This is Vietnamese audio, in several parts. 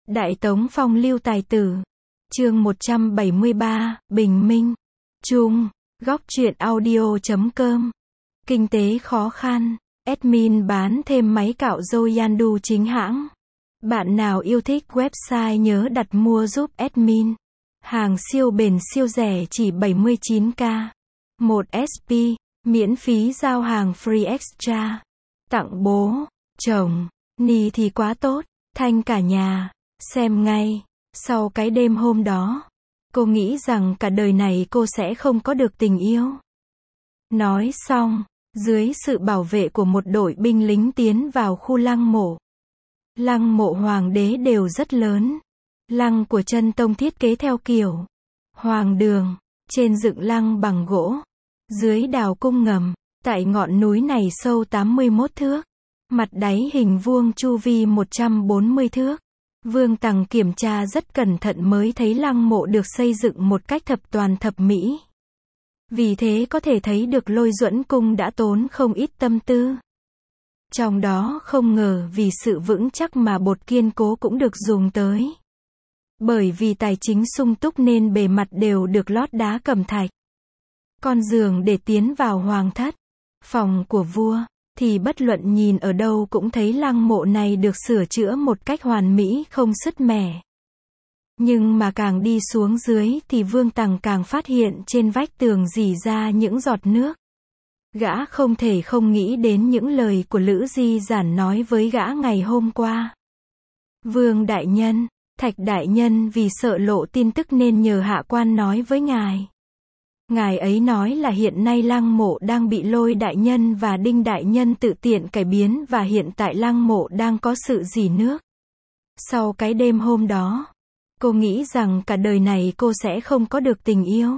Đại Tống phong lưu tài tử. Chương 173, Bình Minh. Chung, góc truyện audio.com. Kinh tế khó khăn. Admin bán thêm máy cạo râu Yandu chính hãng. Bạn nào yêu thích website nhớ đặt mua giúp admin. Hàng siêu bền siêu rẻ chỉ 79k. 1 SP, miễn phí giao hàng free extra. Tặng bố, chồng, ni thì quá tốt, thanh cả nhà. Xem ngay. Sau cái đêm hôm đó, cô nghĩ rằng cả đời này cô sẽ không có được tình yêu. Nói xong, dưới sự bảo vệ của một đội binh lính tiến vào khu lăng mộ. Lăng mộ hoàng đế đều rất lớn. Lăng của Chân Tông thiết kế theo kiểu hoàng đường, trên dựng lăng bằng gỗ, dưới đào cung ngầm, tại ngọn núi này sâu 81 thước, mặt đáy hình vuông chu vi 140 thước. Vương Tằng kiểm tra rất cẩn thận mới thấy lăng mộ được xây dựng một cách thập toàn thập mỹ. Vì thế có thể thấy được Lôi Duẫn Cung đã tốn không ít tâm tư. Trong đó không ngờ vì sự vững chắc mà bột kiên cố cũng được dùng tới. Bởi vì tài chính sung túc nên bề mặt đều được lót đá cẩm thạch. Con giường để tiến vào hoàng thất, phòng của vua, thì bất luận nhìn ở đâu cũng thấy lăng mộ này được sửa chữa một cách hoàn mỹ không sứt mẻ. Nhưng mà càng đi xuống dưới thì Vương Tằng càng phát hiện trên vách tường rỉ ra những giọt nước. Gã không thể không nghĩ đến những lời của Lữ Di Giản nói với gã ngày hôm qua. Vương đại nhân, Thạch đại nhân vì sợ lộ tin tức nên nhờ hạ quan nói với ngài. Ngài ấy nói là hiện nay lăng mộ đang bị Lôi đại nhân và Đinh đại nhân tự tiện cải biến và hiện tại lăng mộ đang có sự rỉ nước. Sau cái đêm hôm đó, cô nghĩ rằng cả đời này cô sẽ không có được tình yêu.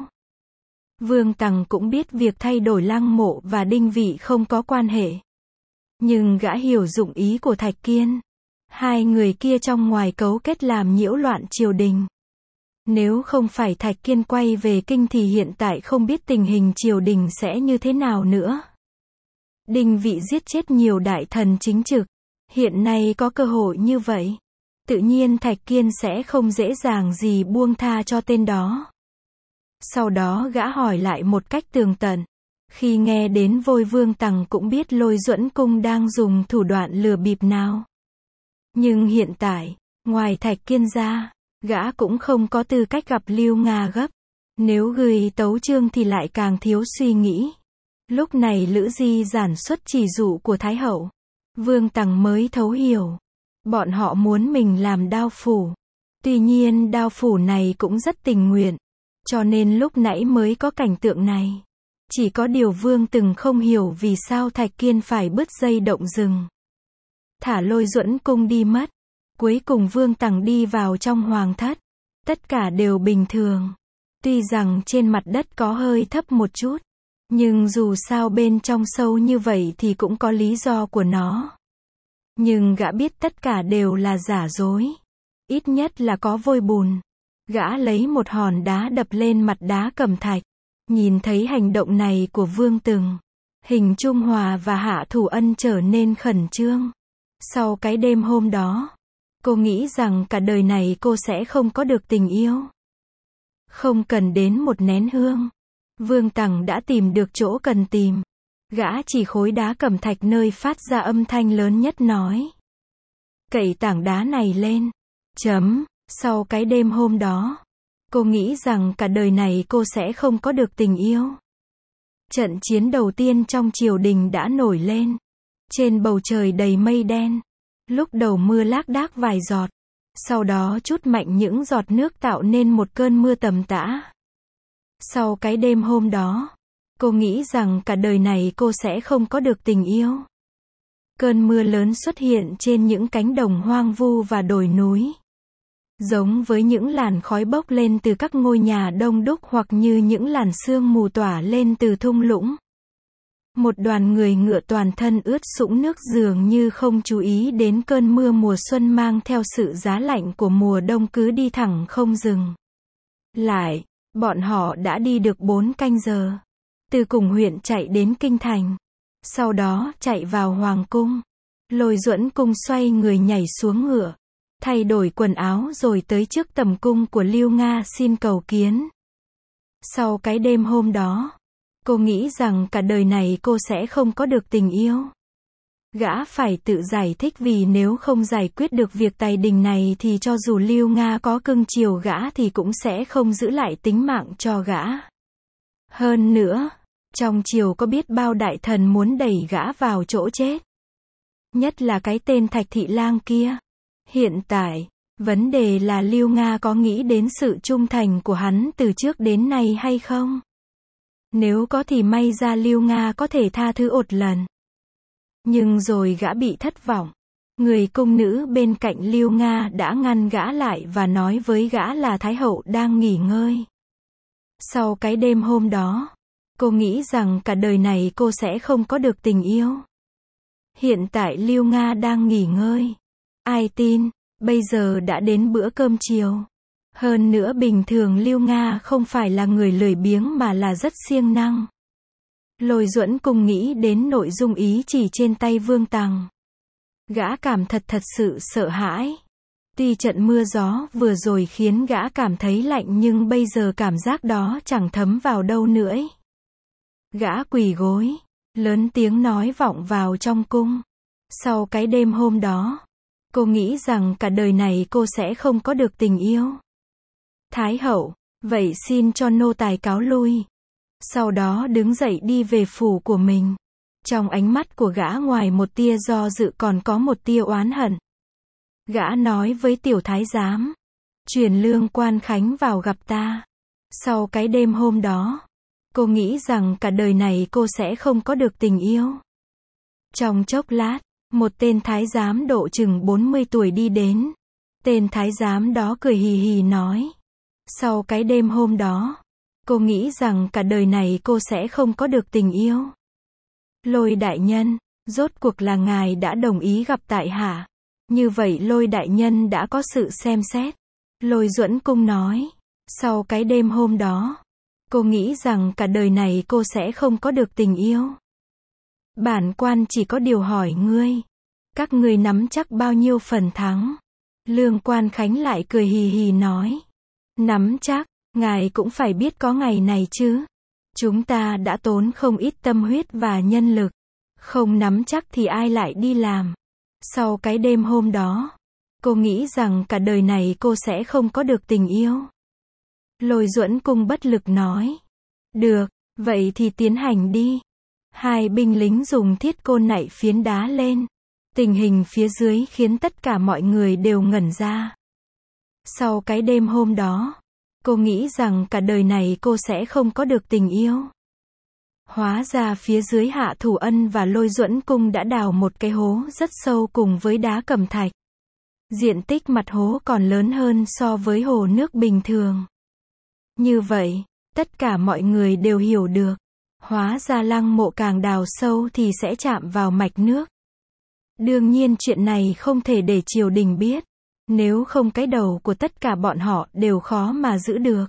Vương Tằng cũng biết việc thay đổi lăng mộ và Đinh vị không có quan hệ. Nhưng gã hiểu dụng ý của Thạch Kiên. Hai người kia trong ngoài cấu kết làm nhiễu loạn triều đình. Nếu không phải Thạch Kiên quay về kinh thì hiện tại không biết tình hình triều đình sẽ như thế nào nữa. Đinh vị giết chết nhiều đại thần chính trực. Hiện nay có cơ hội như vậy. Tự nhiên Thạch Kiên sẽ không dễ dàng gì buông tha cho tên đó. Sau đó gã hỏi lại một cách tường tận. Khi nghe đến vôi Vương Tằng cũng biết Lôi Duẫn Cung đang dùng thủ đoạn lừa bịp nào. Nhưng hiện tại, ngoài Thạch Kiên ra, gã cũng không có tư cách gặp Lưu Nga gấp. Nếu gửi tấu chương thì lại càng thiếu suy nghĩ. Lúc này Lữ Di Giản xuất chỉ dụ của Thái Hậu. Vương Tằng mới thấu hiểu. Bọn họ muốn mình làm đao phủ. Tuy nhiên đao phủ này cũng rất tình nguyện. Cho nên lúc nãy mới có cảnh tượng này. Chỉ có điều Vương từng không hiểu vì sao Thạch Kiên phải bứt dây động rừng. Thả Lôi Duẫn Cung đi mất. Cuối cùng Vương Tằng đi vào trong hoàng thất. Tất cả đều bình thường. Tuy rằng trên mặt đất có hơi thấp một chút. Nhưng dù sao bên trong sâu như vậy thì cũng có lý do của nó. Nhưng gã biết tất cả đều là giả dối. Ít nhất là có vôi bùn. Gã lấy một hòn đá đập lên mặt đá cẩm thạch. Nhìn thấy hành động này của Vương Từng. Hình Trung Hòa và Hạ Thủ Ân trở nên khẩn trương. Sau cái đêm hôm đó, cô nghĩ rằng cả đời này cô sẽ không có được tình yêu. Không cần đến một nén hương. Vương Tằng đã tìm được chỗ cần tìm. Gã chỉ khối đá cẩm thạch nơi phát ra âm thanh lớn nhất nói. Cậy tảng đá này lên. Sau cái đêm hôm đó, cô nghĩ rằng cả đời này cô sẽ không có được tình yêu. Trận chiến đầu tiên trong triều đình đã nổi lên. Trên bầu trời đầy mây đen. Lúc đầu mưa lác đác vài giọt. Sau đó trút mạnh những giọt nước tạo nên một cơn mưa tầm tã. Sau cái đêm hôm đó, cô nghĩ rằng cả đời này cô sẽ không có được tình yêu. Cơn mưa lớn xuất hiện trên những cánh đồng hoang vu và đồi núi. Giống với những làn khói bốc lên từ các ngôi nhà đông đúc hoặc như những làn sương mù tỏa lên từ thung lũng. Một đoàn người ngựa toàn thân ướt sũng nước dường như không chú ý đến cơn mưa mùa xuân mang theo sự giá lạnh của mùa đông cứ đi thẳng không dừng. Lại, bọn họ đã đi được 4 canh giờ. Từ cùng huyện chạy đến kinh thành. Sau đó chạy vào hoàng cung. Lôi Duẫn Cung xoay người nhảy xuống ngựa. thay đổi quần áo rồi tới trước tầm cung của Lưu Nga xin cầu kiến. Sau cái đêm hôm đó, cô nghĩ rằng cả đời này cô sẽ không có được tình yêu. Gã phải tự giải thích vì nếu không giải quyết được việc tài đình này thì cho dù Lưu Nga có cưng chiều gã thì cũng sẽ không giữ lại tính mạng cho gã. Hơn nữa, trong triều có biết bao đại thần muốn đẩy gã vào chỗ chết. Nhất là cái tên Thạch Thị Lang kia. Hiện tại, vấn đề là Lưu Nga có nghĩ đến sự trung thành của hắn từ trước đến nay hay không? Nếu có thì may ra Lưu Nga có thể tha thứ một lần. Nhưng rồi gã bị thất vọng. Người cung nữ bên cạnh Lưu Nga đã ngăn gã lại và nói với gã là Thái hậu đang nghỉ ngơi. Sau cái đêm hôm đó, cô nghĩ rằng cả đời này cô sẽ không có được tình yêu. Hiện tại Lưu Nga đang nghỉ ngơi. Ai tin, bây giờ đã đến bữa cơm chiều. Hơn nữa bình thường Lưu Nga không phải là người lười biếng mà là rất siêng năng. Lôi Duẫn Cung nghĩ đến nội dung ý chỉ trên tay Vương Tằng. Gã cảm thật sự sợ hãi. Tuy trận mưa gió vừa rồi khiến gã cảm thấy lạnh nhưng bây giờ cảm giác đó chẳng thấm vào đâu nữa. Gã quỳ gối, lớn tiếng nói vọng vào trong cung. Sau cái đêm hôm đó, cô nghĩ rằng cả đời này cô sẽ không có được tình yêu. Thái hậu, vậy xin cho nô tài cáo lui. Sau đó đứng dậy đi về phủ của mình. Trong ánh mắt của gã ngoài một tia do dự còn có một tia oán hận. Gã nói với tiểu thái giám, truyền Lương Quan Khánh vào gặp ta. Sau cái đêm hôm đó, cô nghĩ rằng cả đời này cô sẽ không có được tình yêu. Trong chốc lát, một tên thái giám độ chừng 40 tuổi đi đến. Tên thái giám đó cười hì hì nói. Sau cái đêm hôm đó, cô nghĩ rằng cả đời này cô sẽ không có được tình yêu. Lôi đại nhân, rốt cuộc là ngài đã đồng ý gặp tại hạ. Như vậy Lôi đại nhân đã có sự xem xét. Lôi Duẫn Cung nói. Sau cái đêm hôm đó, cô nghĩ rằng cả đời này cô sẽ không có được tình yêu. Bản quan chỉ có điều hỏi ngươi. Các ngươi nắm chắc bao nhiêu phần thắng? Lương Quan Khánh lại cười hì hì nói. Nắm chắc, ngài cũng phải biết có ngày này chứ. Chúng ta đã tốn không ít tâm huyết và nhân lực. Không nắm chắc thì ai lại đi làm. Sau cái đêm hôm đó, cô nghĩ rằng cả đời này cô sẽ không có được tình yêu. Lôi Duẫn Cung bất lực nói. Được, vậy thì tiến hành đi. Hai binh lính dùng thiết côn nạy phiến đá lên. Tình hình phía dưới khiến tất cả mọi người đều ngẩn ra. Sau cái đêm hôm đó, cô nghĩ rằng cả đời này cô sẽ không có được tình yêu. Hóa ra phía dưới Hạ Thủ Ân và Lôi Duẫn Cung đã đào một cái hố rất sâu cùng với đá cẩm thạch. Diện tích mặt hố còn lớn hơn so với hồ nước bình thường. Như vậy, tất cả mọi người đều hiểu được. Hóa ra lăng mộ càng đào sâu thì sẽ chạm vào mạch nước. Đương nhiên chuyện này không thể để triều đình biết. Nếu không cái đầu của tất cả bọn họ đều khó mà giữ được.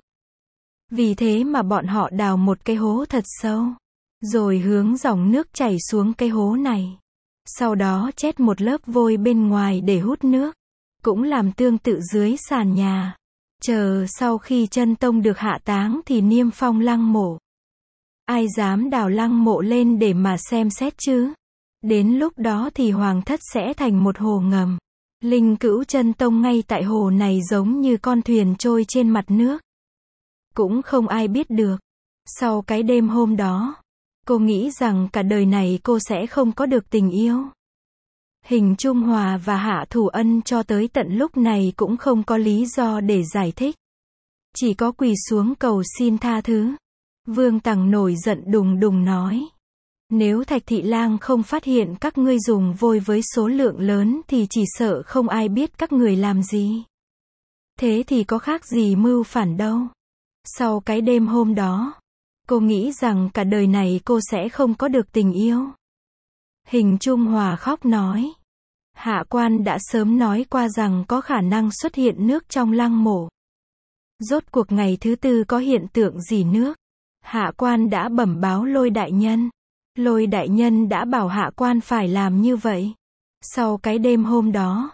Vì thế mà bọn họ đào một cái hố thật sâu. Rồi hướng dòng nước chảy xuống cái hố này. Sau đó chét một lớp vôi bên ngoài để hút nước. Cũng làm tương tự dưới sàn nhà. Chờ sau khi chân tông được hạ táng thì niêm phong lăng mộ. Ai dám đào lăng mộ lên để mà xem xét chứ? Đến lúc đó thì hoàng thất sẽ thành một hồ ngầm. Linh Cữu Chân Tông ngay tại hồ này giống như con thuyền trôi trên mặt nước. Cũng không ai biết được. Sau cái đêm hôm đó, cô nghĩ rằng cả đời này cô sẽ không có được tình yêu. Hình Trung Hòa và Hạ Thủ Ân cho tới tận lúc này cũng không có lý do để giải thích. Chỉ có quỳ xuống cầu xin tha thứ. Vương Tằng nổi giận đùng đùng nói. Nếu Thạch Thị Lang không phát hiện các ngươi dùng vôi với số lượng lớn thì chỉ sợ không ai biết các người làm gì. Thế thì có khác gì mưu phản đâu. Sau cái đêm hôm đó, cô nghĩ rằng cả đời này cô sẽ không có được tình yêu. Hình Trung Hòa khóc nói. Hạ quan đã sớm nói qua rằng có khả năng xuất hiện nước trong lăng mộ. Rốt cuộc ngày thứ tư có hiện tượng gì nước? Hạ quan đã bẩm báo Lôi đại nhân. Lôi đại nhân đã bảo hạ quan phải làm như vậy. Sau cái đêm hôm đó,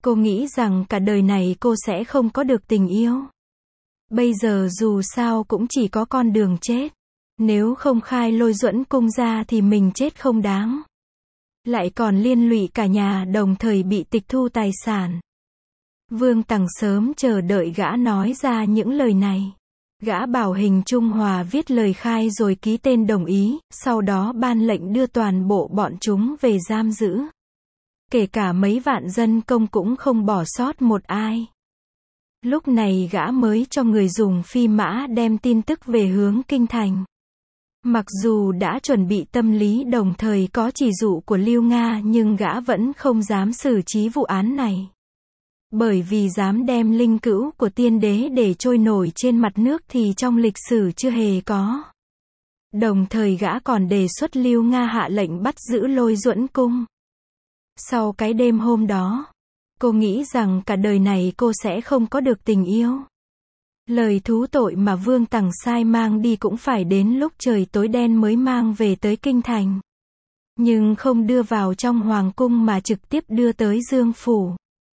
Cô nghĩ rằng cả đời này cô sẽ không có được tình yêu. Bây giờ dù sao cũng chỉ có con đường chết. Nếu không khai Lôi Duẫn Cung ra thì mình chết không đáng. Lại còn liên lụy cả nhà, đồng thời bị tịch thu tài sản. Vương Tằng sớm chờ đợi gã nói ra những lời này. Gã bảo Hình Trung Hòa viết lời khai rồi ký tên đồng ý, sau đó ban lệnh đưa toàn bộ bọn chúng về giam giữ. Kể cả mấy vạn dân công cũng không bỏ sót một ai. Lúc này gã mới cho người dùng phi mã đem tin tức về hướng kinh thành. Mặc dù đã chuẩn bị tâm lý đồng thời có chỉ dụ của Lưu Nga nhưng gã vẫn không dám xử trí vụ án này. Bởi vì dám đem linh cữu của tiên đế để trôi nổi trên mặt nước thì trong lịch sử chưa hề có. Đồng thời gã còn đề xuất Lưu Nga hạ lệnh bắt giữ Lôi Duẫn Cung. Sau cái đêm hôm đó, cô nghĩ rằng cả đời này cô sẽ không có được tình yêu. Lời thú tội mà Vương Tằng sai mang đi cũng phải đến lúc trời tối đen mới mang về tới kinh thành. Nhưng không đưa vào trong hoàng cung mà trực tiếp đưa tới Dương phủ.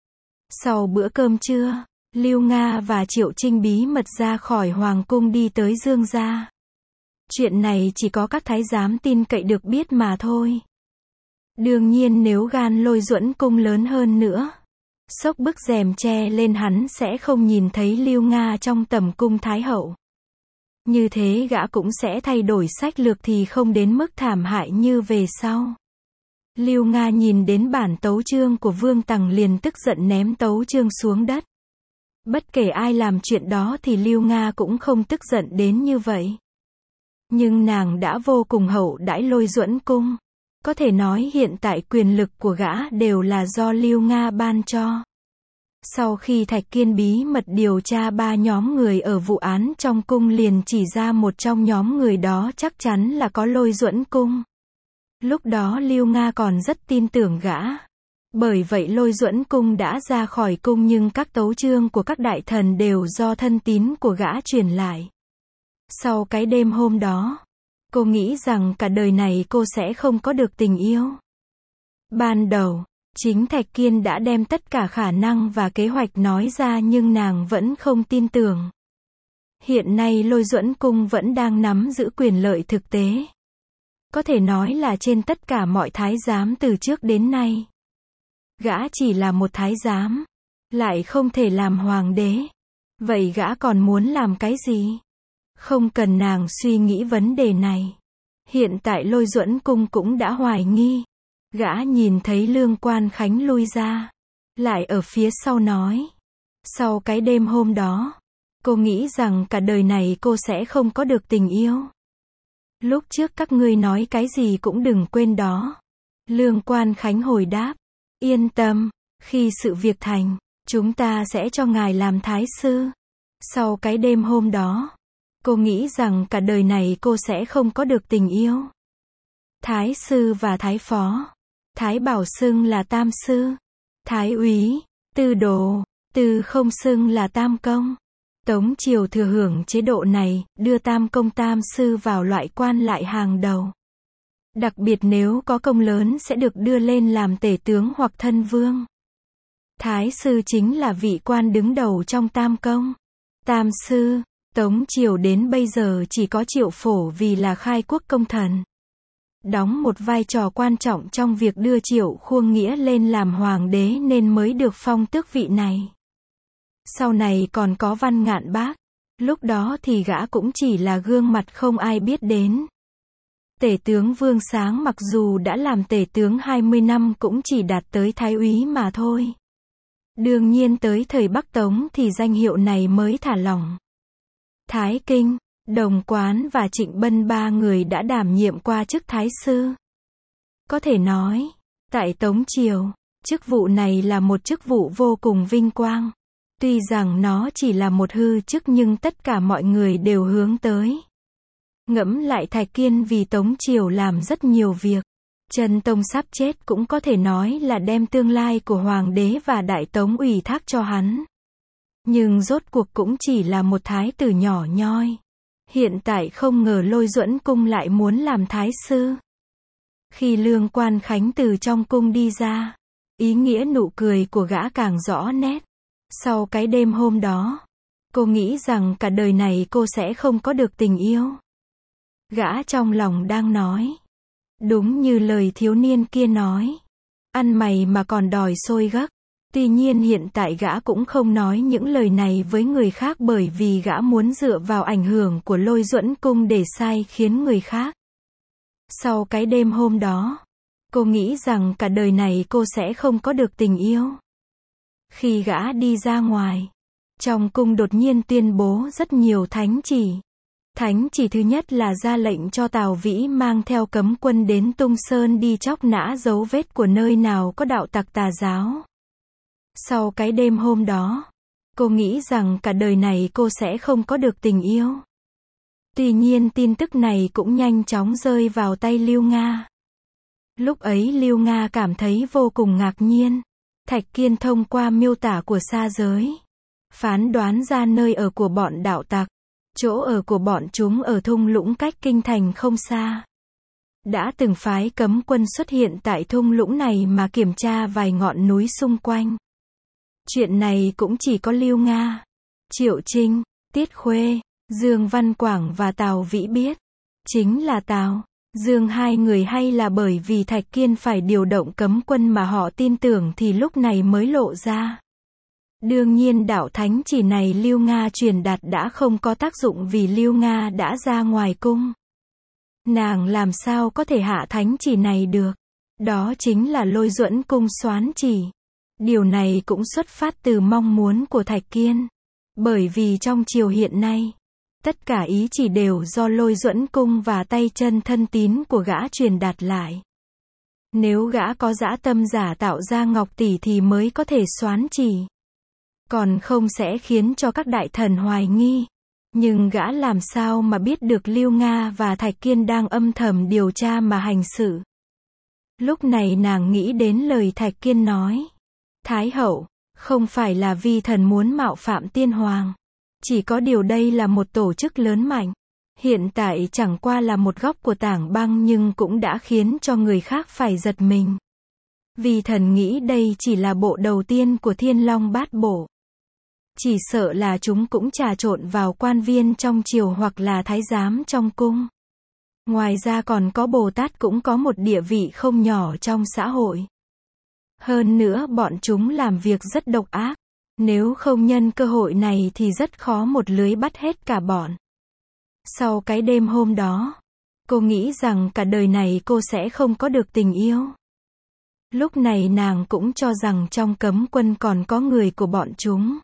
Sau bữa cơm trưa, Lưu Nga và Triệu Trinh bí mật ra khỏi hoàng cung đi tới Dương gia. Chuyện này chỉ có các thái giám tin cậy được biết mà thôi. Đương nhiên nếu gan Lôi Duẫn Cung lớn hơn nữa, xốc bức rèm che lên hắn sẽ không nhìn thấy Lưu Nga trong tầm cung thái hậu. Như thế gã cũng sẽ thay đổi sách lược thì không đến mức thảm hại như về sau. Lưu Nga nhìn đến bản tấu chương của Vương Tằng liền tức giận ném tấu chương xuống đất. Bất kể ai làm chuyện đó thì Lưu Nga cũng không tức giận đến như vậy. Nhưng nàng đã vô cùng hậu đãi Lôi Duẫn Cung. Có thể nói hiện tại quyền lực của gã đều là do Lưu Nga ban cho. Sau khi Thạch Kiên bí mật điều tra 3 nhóm người ở vụ án trong cung liền chỉ ra một trong nhóm người đó chắc chắn là có Lôi Duẫn Cung. Lúc đó Lưu Nga còn rất tin tưởng gã. Bởi vậy Lôi Duẫn Cung đã ra khỏi cung nhưng các tấu chương của các đại thần đều do thân tín của gã truyền lại. Sau cái đêm hôm đó, cô nghĩ rằng cả đời này cô sẽ không có được tình yêu. Ban đầu, chính Thạch Kiên đã đem tất cả khả năng và kế hoạch nói ra nhưng nàng vẫn không tin tưởng. Hiện nay Lôi Duẫn Cung vẫn đang nắm giữ quyền lợi thực tế. Có thể nói là trên tất cả mọi thái giám từ trước đến nay. Gã chỉ là một thái giám, lại không thể làm hoàng đế. Vậy gã còn muốn làm cái gì? Không cần nàng suy nghĩ vấn đề này. Hiện tại Lôi Duẫn Cung cũng đã hoài nghi. Gã nhìn thấy Lương Quan Khánh lui ra. Lại ở phía sau nói. Sau cái đêm hôm đó, cô nghĩ rằng cả đời này cô sẽ không có được tình yêu. Lúc trước các ngươi nói cái gì cũng đừng quên đó. Lương Quan Khánh hồi đáp. Yên tâm, khi sự việc thành, chúng ta sẽ cho ngài làm thái sư. Sau cái đêm hôm đó, cô nghĩ rằng cả đời này cô sẽ không có được tình yêu. Thái sư và thái phó. Thái bảo xưng là tam sư. Thái úy, tư đồ, tư không xưng là tam công. Tống triều thừa hưởng chế độ này, đưa tam công tam sư vào loại quan lại hàng đầu. Đặc biệt nếu có công lớn sẽ được đưa lên làm tể tướng hoặc thân vương. Thái sư chính là vị quan đứng đầu trong tam công. Tam sư, Tống triều đến bây giờ chỉ có Triệu Phổ vì là khai quốc công thần. Đóng một vai trò quan trọng trong việc đưa Triệu Khuông Nghĩa lên làm hoàng đế nên mới được phong tước vị này. Sau này còn có Văn Ngạn Bác. Lúc đó thì gã cũng chỉ là gương mặt không ai biết đến. Tể tướng Vương Sáng mặc dù đã làm tể tướng 20 năm cũng chỉ đạt tới thái úy mà thôi. Đương nhiên tới thời Bắc Tống thì danh hiệu này mới thả lỏng. Thái Kinh, Đồng Quán và Trịnh Bân 3 người đã đảm nhiệm qua chức thái sư. Có thể nói, tại Tống triều, chức vụ này là một chức vụ vô cùng vinh quang. Tuy rằng nó chỉ là một hư chức nhưng tất cả mọi người đều hướng tới. Ngẫm lại Thạch Kiên vì Tống triều làm rất nhiều việc. Trần Tông sắp chết cũng có thể nói là đem tương lai của Hoàng đế và Đại Tống ủy thác cho hắn. Nhưng rốt cuộc cũng chỉ là một thái tử nhỏ nhoi. Hiện tại không ngờ Lôi Duẫn Cung lại muốn làm thái sư. Khi Lương Quan Khánh từ trong cung đi ra, Ý nghĩa nụ cười của gã càng rõ nét. Sau cái đêm hôm đó, cô nghĩ rằng cả đời này cô sẽ không có được tình yêu. Gã trong lòng đang nói. Đúng như lời thiếu niên kia nói. Ăn mày mà còn đòi xôi gấc. Tuy nhiên hiện tại gã cũng không nói những lời này với người khác bởi vì gã muốn dựa vào ảnh hưởng của Lôi Duẫn Cung để sai khiến người khác. Sau cái đêm hôm đó, cô nghĩ rằng cả đời này cô sẽ không có được tình yêu. Khi gã đi ra ngoài, trong cung đột nhiên tuyên bố rất nhiều thánh chỉ. Thánh chỉ thứ nhất là ra lệnh cho Tào Vĩ mang theo cấm quân đến Tung Sơn đi chóc nã dấu vết của nơi nào có đạo tặc tà giáo. Sau cái đêm hôm đó, cô nghĩ rằng cả đời này cô sẽ không có được tình yêu. Tuy nhiên tin tức này cũng nhanh chóng rơi vào tay Lưu Nga. Lúc ấy Lưu Nga cảm thấy vô cùng ngạc nhiên. Thạch Kiên thông qua miêu tả của sa giới, phán đoán ra nơi ở của bọn đạo tặc. Chỗ ở của bọn chúng ở thung lũng cách kinh thành không xa. Đã từng phái cấm quân xuất hiện tại thung lũng này mà kiểm tra vài ngọn núi xung quanh. Chuyện này cũng chỉ có Lưu Nga, Triệu Trinh, Tiết Khuê, Dương Văn Quảng và Tào Vĩ biết. Chính là Tào, Dương hai người hay là bởi vì Thạch Kiên phải điều động cấm quân mà họ tin tưởng thì lúc này mới lộ ra. Đương nhiên đạo thánh chỉ này Lưu Nga truyền đạt đã không có tác dụng vì Lưu Nga đã ra ngoài cung. Nàng làm sao có thể hạ thánh chỉ này được? Đó chính là Lôi Duẫn Cung soán chỉ. Điều này cũng xuất phát từ mong muốn của Thạch Kiên. Bởi vì trong triều hiện nay, tất cả ý chỉ đều do Lôi Duẫn Cung và tay chân thân tín của gã truyền đạt lại. Nếu gã có dã tâm giả tạo ra ngọc tỷ thì mới có thể soán chỉ. Còn không sẽ khiến cho các đại thần hoài nghi. Nhưng gã làm sao mà biết được Lưu Nga và Thạch Kiên đang âm thầm điều tra mà hành sự. Lúc này nàng nghĩ đến lời Thạch Kiên nói. Thái hậu, không phải là vi thần muốn mạo phạm tiên hoàng. Chỉ có điều đây là một tổ chức lớn mạnh. Hiện tại chẳng qua là một góc của tảng băng nhưng cũng đã khiến cho người khác phải giật mình. Vi thần nghĩ đây chỉ là bộ đầu tiên của Thiên Long Bát Bộ. Chỉ sợ là chúng cũng trà trộn vào quan viên trong triều hoặc là thái giám trong cung. Ngoài ra còn có Bồ Tát cũng có một địa vị không nhỏ trong xã hội. Hơn nữa bọn chúng làm việc rất độc ác. Nếu không nhân cơ hội này thì rất khó một lưới bắt hết cả bọn. Sau cái đêm hôm đó, cô nghĩ rằng cả đời này cô sẽ không có được tình yêu. Lúc này nàng cũng cho rằng trong cấm quân còn có người của bọn chúng.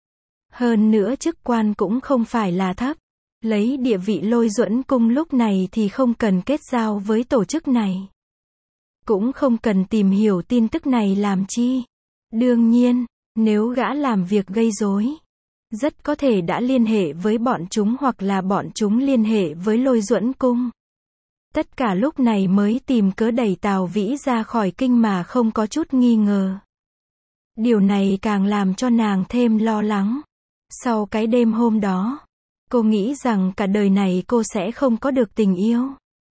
Hơn nữa chức quan cũng không phải là thấp. Lấy địa vị Lôi Duẫn Cung lúc này thì không cần kết giao với tổ chức này. Cũng không cần tìm hiểu tin tức này làm chi. Đương nhiên, nếu gã làm việc gây rối, rất có thể đã liên hệ với bọn chúng hoặc là bọn chúng liên hệ với Lôi Duẫn Cung. Tất cả lúc này mới tìm cớ đẩy Tào Vĩ ra khỏi kinh mà không có chút nghi ngờ. Điều này càng làm cho nàng thêm lo lắng. Sau cái đêm hôm đó, cô nghĩ rằng cả đời này cô sẽ không có được tình yêu.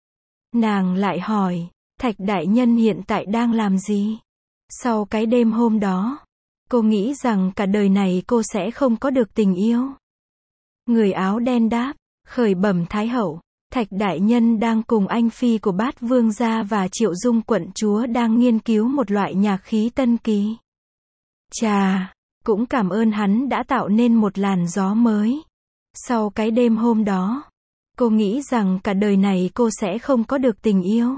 Nàng lại hỏi, Thạch đại nhân hiện tại đang làm gì? Sau cái đêm hôm đó, cô nghĩ rằng cả đời này cô sẽ không có được tình yêu. Người áo đen đáp, khởi bẩm Thái hậu, Thạch đại nhân đang cùng anh phi của Bát Vương gia và Triệu Dung quận chúa đang nghiên cứu một loại nhạc khí tân kỳ. Chà, cũng cảm ơn hắn đã tạo nên một làn gió mới. Sau cái đêm hôm đó, cô nghĩ rằng cả đời này cô sẽ không có được tình yêu.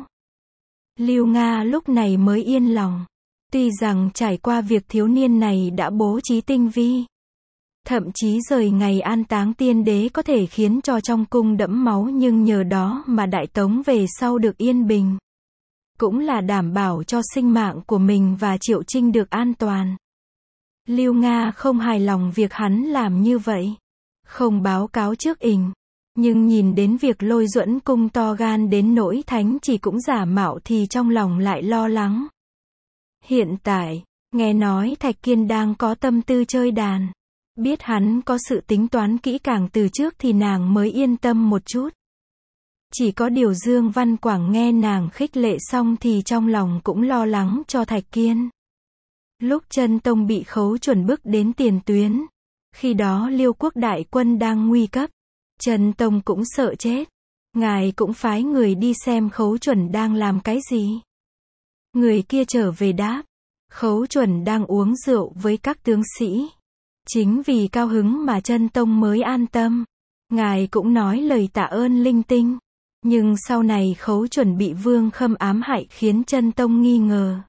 Lưu Nga lúc này mới yên lòng. Tuy rằng trải qua việc thiếu niên này đã bố trí tinh vi. Thậm chí rời ngày an táng tiên đế có thể khiến cho trong cung đẫm máu nhưng nhờ đó mà Đại Tống về sau được yên bình. Cũng là đảm bảo cho sinh mạng của mình và Triệu Trinh được an toàn. Lưu Nga không hài lòng việc hắn làm như vậy. Không báo cáo trước ình. Nhưng nhìn đến việc Lôi Duẫn Cung to gan đến nỗi thánh chỉ cũng giả mạo thì trong lòng lại lo lắng. Hiện tại, nghe nói Thạch Kiên đang có tâm tư chơi đàn. Biết hắn có sự tính toán kỹ càng từ trước thì nàng mới yên tâm một chút. Chỉ có điều Dương Văn Quảng nghe nàng khích lệ xong thì trong lòng cũng lo lắng cho Thạch Kiên. Lúc Chân Tông bị Khấu Chuẩn bức đến tiền tuyến, khi đó Liêu quốc đại quân đang nguy cấp, Chân Tông cũng sợ chết. Ngài cũng phái người đi xem Khấu Chuẩn đang làm cái gì. Người kia trở về đáp, Khấu Chuẩn đang uống rượu với các tướng sĩ. Chính vì cao hứng mà Chân Tông mới an tâm. Ngài cũng nói lời tạ ơn linh tinh. Nhưng sau này Khấu Chuẩn bị Vương Khâm ám hại khiến Chân Tông nghi ngờ.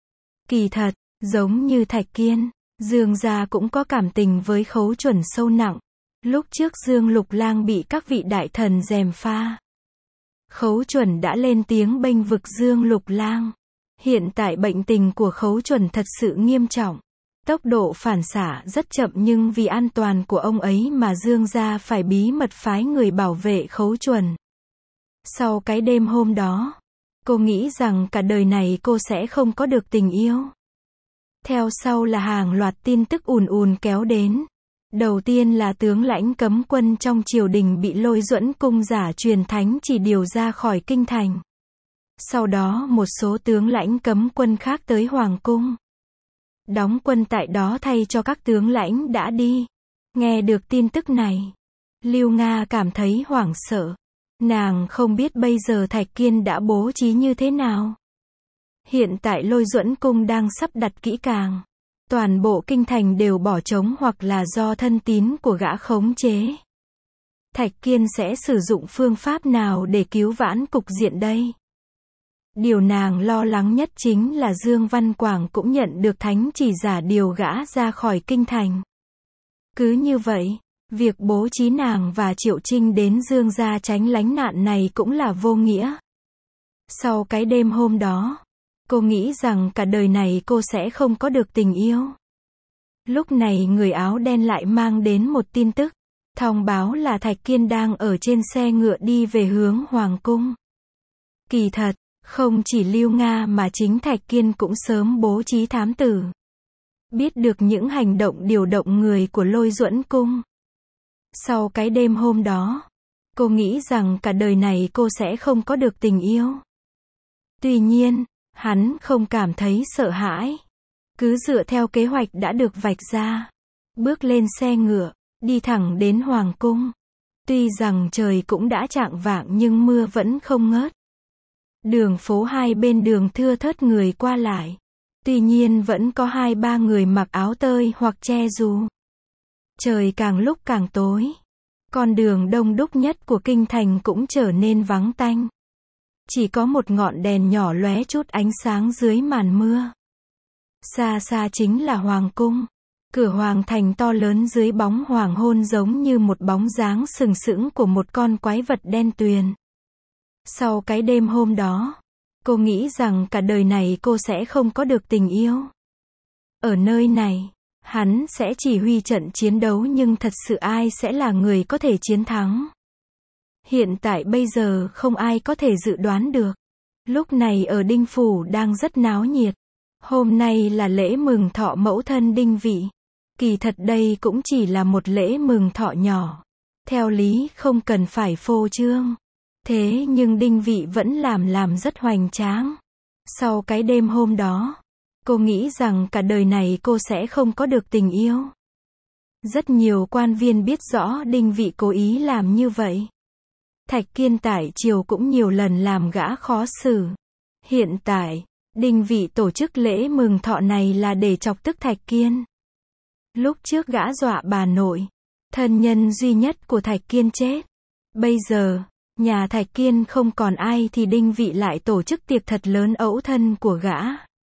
Kỳ thật, giống như Thạch Kiên, Dương gia cũng có cảm tình với Khấu Chuẩn sâu nặng. Lúc trước Dương Lục Lang bị các vị đại thần gièm pha, Khấu Chuẩn đã lên tiếng bênh vực Dương Lục Lang. Hiện tại bệnh tình của Khấu Chuẩn thật sự nghiêm trọng. Tốc độ phản xạ rất chậm nhưng vì an toàn của ông ấy mà Dương gia phải bí mật phái người bảo vệ Khấu Chuẩn. Sau cái đêm hôm đó, cô nghĩ rằng cả đời này cô sẽ không có được tình yêu. Theo sau là hàng loạt tin tức ùn ùn kéo đến. Đầu tiên là tướng lãnh cấm quân trong triều đình bị Lôi Duẫn cung giả truyền thánh chỉ điều ra khỏi kinh thành. Sau đó một số tướng lãnh cấm quân khác tới Hoàng cung, đóng quân tại đó thay cho các tướng lãnh đã đi. Nghe được tin tức này, Lưu Nga cảm thấy hoảng sợ. Nàng không biết bây giờ Thạch Kiên đã bố trí như thế nào. Hiện tại Lôi Duẫn cung đang sắp đặt kỹ càng. Toàn bộ kinh thành đều bỏ trống hoặc là do thân tín của gã khống chế. Thạch Kiên sẽ sử dụng phương pháp nào để cứu vãn cục diện đây? Điều nàng lo lắng nhất chính là Dương Văn Quảng cũng nhận được thánh chỉ giả điều gã ra khỏi kinh thành. Cứ như vậy, việc bố trí nàng và Triệu Trinh đến Dương gia tránh lánh nạn này cũng là vô nghĩa. Sau cái đêm hôm đó, cô nghĩ rằng cả đời này cô sẽ không có được tình yêu. Lúc này người áo đen lại mang đến một tin tức, thông báo là Thạch Kiên đang ở trên xe ngựa đi về hướng Hoàng cung. Kỳ thật, không chỉ Lưu Nga mà chính Thạch Kiên cũng sớm bố trí thám tử. Biết được những hành động điều động người của Lôi Duẫn cung. Sau cái đêm hôm đó, cô nghĩ rằng cả đời này cô sẽ không có được tình yêu. Tuy nhiên, hắn không cảm thấy sợ hãi. Cứ dựa theo kế hoạch đã được vạch ra. Bước lên xe ngựa, đi thẳng đến Hoàng cung. Tuy rằng trời cũng đã chạng vạng nhưng mưa vẫn không ngớt. Đường phố hai bên đường thưa thớt người qua lại. Tuy nhiên vẫn có 2-3 người mặc áo tơi hoặc che dù. Trời càng lúc càng tối. Con đường đông đúc nhất của kinh thành cũng trở nên vắng tanh. Chỉ có một ngọn đèn nhỏ lóe chút ánh sáng dưới màn mưa. Xa xa chính là Hoàng cung. Cửa Hoàng thành to lớn dưới bóng hoàng hôn giống như một bóng dáng sừng sững của một con quái vật đen tuyền. Sau cái đêm hôm đó, cô nghĩ rằng cả đời này cô sẽ không có được tình yêu. Ở nơi này, hắn sẽ chỉ huy trận chiến đấu nhưng thật sự ai sẽ là người có thể chiến thắng. Hiện tại bây giờ không ai có thể dự đoán được. Lúc này ở Đinh Phủ đang rất náo nhiệt. Hôm nay là lễ mừng thọ mẫu thân Đinh Vị. Kỳ thật đây cũng chỉ là một lễ mừng thọ nhỏ. Theo lý không cần phải phô trương. Thế nhưng Đinh Vị vẫn làm rất hoành tráng. Sau cái đêm hôm đó, cô nghĩ rằng cả đời này cô sẽ không có được tình yêu. Rất nhiều quan viên biết rõ Đinh Vị cố ý làm như vậy. Thạch Kiên tại triều cũng nhiều lần làm gã khó xử. Hiện tại, Đinh Vị tổ chức lễ mừng thọ này là để chọc tức Thạch Kiên. Lúc trước gã dọa bà nội, thân nhân duy nhất của Thạch Kiên chết. Bây giờ, nhà Thạch Kiên không còn ai thì Đinh Vị lại tổ chức tiệc thật lớn ẩu thân của gã.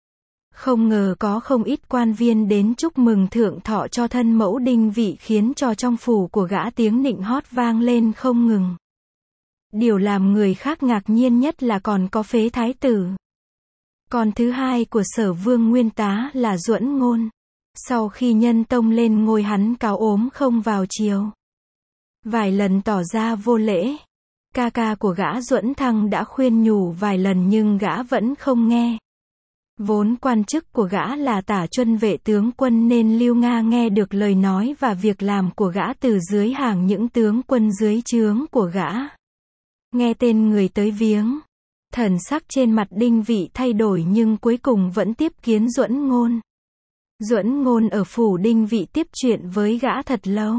Không ngờ có không ít quan viên đến chúc mừng thượng thọ cho thân mẫu Đinh Vị khiến cho trong phủ của gã tiếng nịnh hót vang lên không ngừng. Điều làm người khác ngạc nhiên nhất là còn có Phế Thái tử. Con thứ hai của Sở Vương Nguyên Tá là Duẫn Ngôn. Sau khi Nhân Tông lên ngôi hắn cáo ốm không vào triều. Vài lần tỏ ra vô lễ. Ca ca của gã Duẫn Thăng đã khuyên nhủ vài lần nhưng gã vẫn không nghe. Vốn quan chức của gã là tả truân vệ tướng quân nên Lưu Nga nghe được lời nói và việc làm của gã từ dưới hàng những tướng quân dưới trướng của gã. Nghe tên người tới viếng. Thần sắc trên mặt Đinh Vị thay đổi nhưng cuối cùng vẫn tiếp kiến Duẫn Ngôn. Duẫn Ngôn ở phủ Đinh Vị tiếp chuyện với gã thật lâu.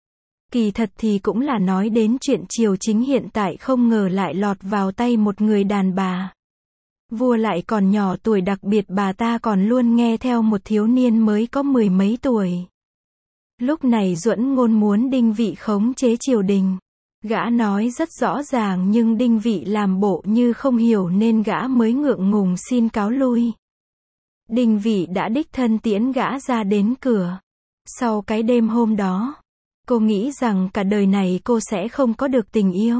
Kỳ thật thì cũng là nói đến chuyện triều chính hiện tại không ngờ lại lọt vào tay một người đàn bà. Vua lại còn nhỏ tuổi, đặc biệt bà ta còn luôn nghe theo một thiếu niên mới có 10 mấy tuổi. Lúc này Duẫn Ngôn muốn Đinh Vị khống chế triều đình. Gã nói rất rõ ràng nhưng Đinh Vị làm bộ như không hiểu nên gã mới ngượng ngùng xin cáo lui. Đinh Vị đã đích thân tiễn gã ra đến cửa. Sau cái đêm hôm đó, cô nghĩ rằng cả đời này cô sẽ không có được tình yêu.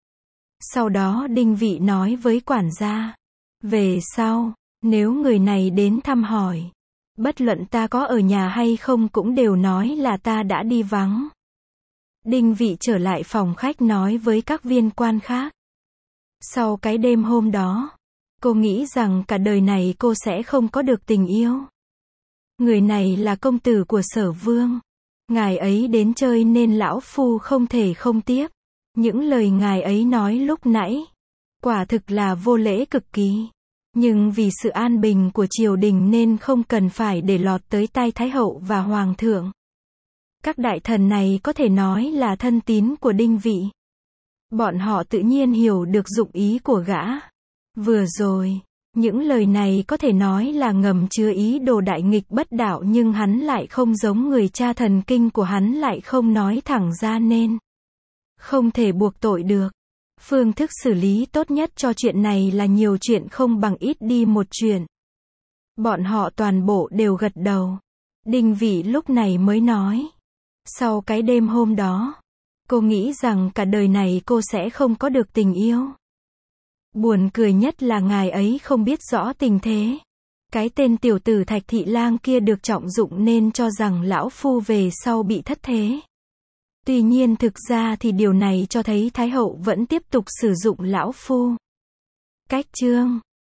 Sau đó Đinh Vị nói với quản gia, về sau, nếu người này đến thăm hỏi, bất luận ta có ở nhà hay không cũng đều nói là ta đã đi vắng. Đinh Vị trở lại phòng khách nói với các viên quan khác. Sau cái đêm hôm đó, cô nghĩ rằng cả đời này cô sẽ không có được tình yêu. Người này là công tử của Sở Vương. Ngài ấy đến chơi nên lão phu không thể không tiếp. Những lời ngài ấy nói lúc nãy, quả thực là vô lễ cực kỳ. Nhưng vì sự an bình của triều đình nên không cần phải để lọt tới tai Thái hậu và Hoàng thượng. Các đại thần này có thể nói là thân tín của Đinh Vị. Bọn họ tự nhiên hiểu được dụng ý của gã. Vừa rồi, những lời này có thể nói là ngầm chứa ý đồ đại nghịch bất đạo, nhưng hắn lại không giống người cha thần kinh của hắn lại không nói thẳng ra nên không thể buộc tội được. Phương thức xử lý tốt nhất cho chuyện này là nhiều chuyện không bằng ít đi một chuyện. Bọn họ toàn bộ đều gật đầu. Đinh Vị lúc này mới nói. Sau cái đêm hôm đó, cô nghĩ rằng cả đời này cô sẽ không có được tình yêu. Buồn cười nhất là ngài ấy không biết rõ tình thế. Cái tên tiểu tử Thạch Thị Lang kia được trọng dụng nên cho rằng lão phu về sau bị thất thế. Tuy nhiên thực ra thì điều này cho thấy Thái hậu vẫn tiếp tục sử dụng lão phu. Cách chương